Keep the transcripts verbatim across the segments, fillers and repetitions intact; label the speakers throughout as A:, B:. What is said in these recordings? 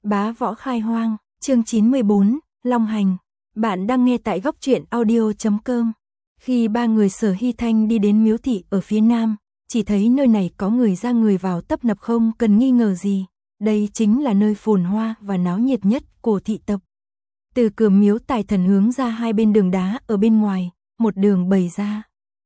A: Bá võ khai hoang, chương chín mươi bốn, Long hành. Bạn đang nghe tại góc truyện audio chấm com. Khi ba người Sở Hy Thanh đi đến miếu thị ở phía nam, chỉ thấy nơi này có người ra người vào tấp nập không cần nghi ngờ gì. Đây chính là nơi phồn hoa và náo nhiệt nhất của thị tộc. Từ cửa miếu Tài Thần hướng ra hai bên đường đá ở bên ngoài, một đường bày ra.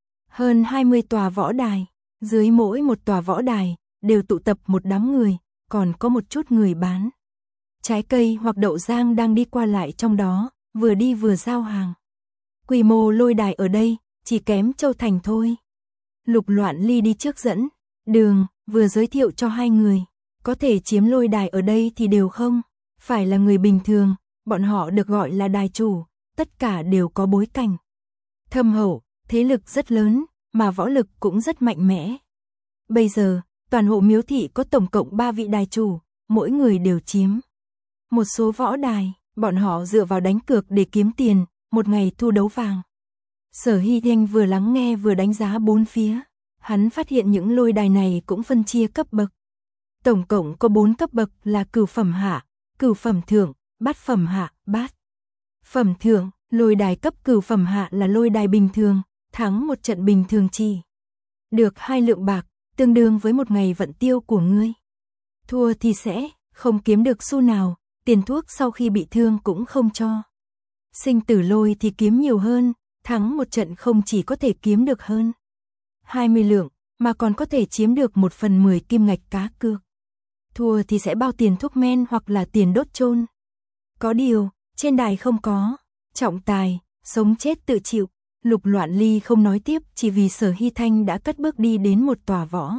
A: Hơn hai mươi tòa võ đài, dưới mỗi một tòa võ đài, đều tụ tập một đám người, còn có một chút người bán trái cây hoặc đậu rang đang đi qua lại trong đó, vừa đi vừa giao hàng. Quy mô lôi đài ở đây, chỉ kém Châu Thành thôi. Lục Loạn Ly đi trước dẫn đường, vừa giới thiệu cho hai người, có thể chiếm lôi đài ở đây thì đều không phải là người bình thường, bọn họ được gọi là đài chủ, tất cả đều có bối cảnh thâm hậu, thế lực rất lớn, mà võ lực cũng rất mạnh mẽ. Bây giờ, toàn hộ miếu thị có tổng cộng ba vị đài chủ, mỗi người đều chiếm một số võ đài, bọn họ dựa vào đánh cược để kiếm tiền, một ngày thu đấu vàng. Sở Hy Thanh vừa lắng nghe vừa đánh giá bốn phía, hắn phát hiện những lôi đài này cũng phân chia cấp bậc. Tổng cộng có bốn cấp bậc là cửu phẩm hạ, cửu phẩm thượng, bát phẩm hạ, bát phẩm thượng. Lôi đài cấp cửu phẩm hạ là lôi đài bình thường, thắng một trận bình thường chỉ được hai lượng bạc, tương đương với một ngày vận tiêu của ngươi. Thua thì sẽ không kiếm được xu nào, tiền thuốc sau khi bị thương cũng không cho. Sinh tử lôi thì kiếm nhiều hơn, thắng một trận không chỉ có thể kiếm được hơn hai mươi lượng, mà còn có thể chiếm được một phần mười kim ngạch cá cược. Thua thì sẽ bao tiền thuốc men hoặc là tiền đốt chôn. Có điều, trên đài không có trọng tài, sống chết tự chịu. Lục Loạn Ly không nói tiếp, chỉ vì Sở Hy Thanh đã cất bước đi đến một tòa võ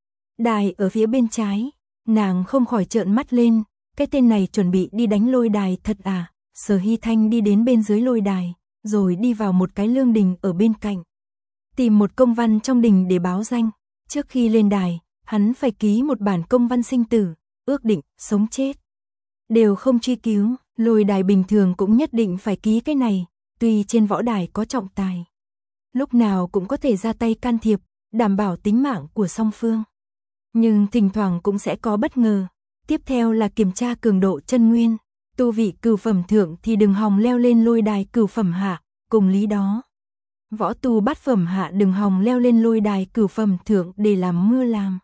A: đài ở phía bên trái, nàng không khỏi trợn mắt lên, cái tên này chuẩn bị đi đánh lôi đài thật à? Sở Hy Thanh đi đến bên dưới lôi đài, rồi đi vào một cái lương đình ở bên cạnh, tìm một công văn trong đình để báo danh. Trước khi lên đài, hắn phải ký một bản công văn sinh tử, ước định, sống chết đều không truy cứu. Lôi đài bình thường cũng nhất định phải ký cái này, tuy trên võ đài có trọng tài, lúc nào cũng có thể ra tay can thiệp, đảm bảo tính mạng của song phương. Nhưng thỉnh thoảng cũng sẽ có bất ngờ. Tiếp theo là kiểm tra cường độ chân nguyên, tu vị cửu phẩm thượng thì đừng hòng leo lên lôi đài cửu phẩm hạ, cùng lý đó. Võ tu bát phẩm hạ đừng hòng leo lên lôi đài cửu phẩm thượng để làm mưa làm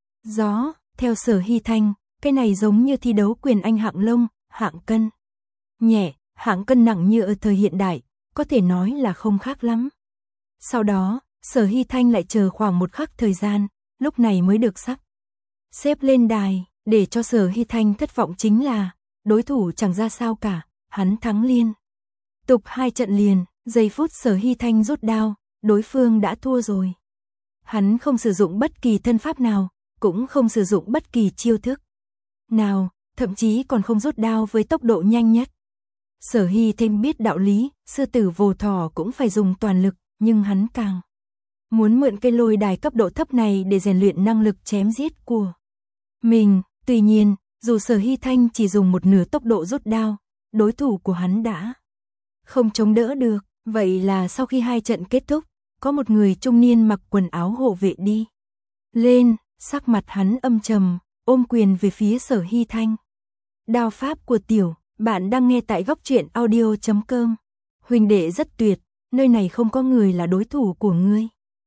A: gió. Theo Sở Hy Thanh, cái này giống như thi đấu quyền anh hạng lông, hạng cân nhẹ, hạng cân nặng như ở thời hiện đại, có thể nói là không khác lắm. Sau đó, Sở Hy Thanh lại chờ khoảng một khắc thời gian, lúc này mới được sắp xếp lên đài. Để cho Sở Hy Thanh thất vọng chính là, đối thủ chẳng ra sao cả, hắn thắng liên tục hai trận liền. Giây phút Sở Hy Thanh rút đao, đối phương đã thua rồi. Hắn không sử dụng bất kỳ thân pháp nào, cũng không sử dụng bất kỳ chiêu thức nào, thậm chí còn không rút đao với tốc độ nhanh nhất. Sở Hy Thanh biết đạo lý, sư tử vồ thỏ cũng phải dùng toàn lực, nhưng hắn càng muốn mượn cây lôi đài cấp độ thấp này để rèn luyện năng lực chém giết của mình. Tuy nhiên, dù Sở Hy Thanh chỉ dùng một nửa tốc độ rút đao, đối thủ của hắn đã không chống đỡ được. Vậy là sau khi hai trận kết thúc, có một người trung niên mặc quần áo hộ vệ đi lên, sắc mặt hắn âm trầm, ôm quyền về phía Sở Hy Thanh. Đao pháp của tiểu, bạn đang nghe tại góc truyện audio chấm com. Huynh đệ rất tuyệt, nơi này không có người là đối thủ của ngươi.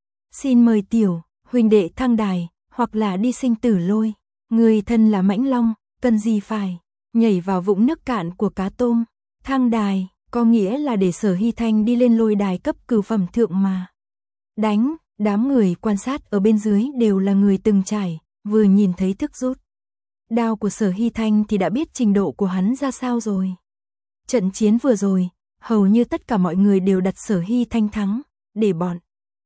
A: Xin mời tiểu, huynh đệ thăng đài, hoặc là đi sinh tử lôi. Người thân là mãnh long, cần gì phải nhảy vào vũng nước cạn của cá tôm. Thăng đài, có nghĩa là để Sở Hy Thanh đi lên lôi đài cấp cửu phẩm thượng mà đánh. Đám người quan sát ở bên dưới đều là người từng trải, vừa nhìn thấy thức rút đao của Sở Hy Thanh thì đã biết trình độ của hắn ra sao rồi. Trận chiến vừa rồi, hầu như tất cả mọi người đều đặt Sở Hy Thanh thắng, để bọn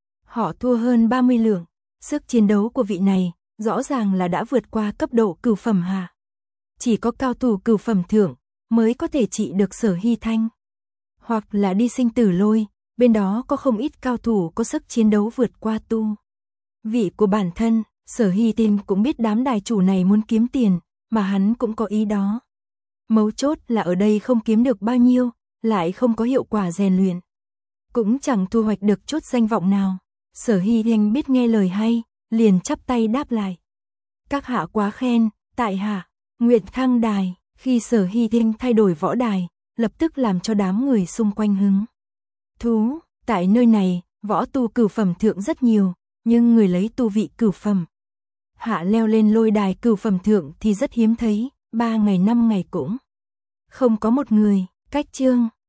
A: họ thua hơn ba mươi lượng. Sức chiến đấu của vị này rõ ràng là đã vượt qua cấp độ cửu phẩm hạ. Chỉ có cao thủ cửu phẩm thượng mới có thể trị được Sở Hy Thanh. Hoặc là đi sinh tử lôi, bên đó có không ít cao thủ có sức chiến đấu vượt qua tu vị của bản thân. Sở Hy Thanh cũng biết đám đài chủ này muốn kiếm tiền, mà hắn cũng có ý đó. Mấu chốt là ở đây không kiếm được bao nhiêu, lại không có hiệu quả rèn luyện, cũng chẳng thu hoạch được chút danh vọng nào. Sở Hy Thanh biết nghe lời hay, liền chắp tay đáp lại. Các hạ quá khen, tại hạ nguyện thăng đài. Khi Sở Hy Thanh thay đổi võ đài, lập tức làm cho đám người xung quanh hứng thú. Tại nơi này, võ tu cửu phẩm thượng rất nhiều, nhưng người lấy tu vị cửu phẩm hạ leo lên lôi đài cửu phẩm thượng thì rất hiếm thấy, ba ngày năm ngày cũng không có một người. Cách chương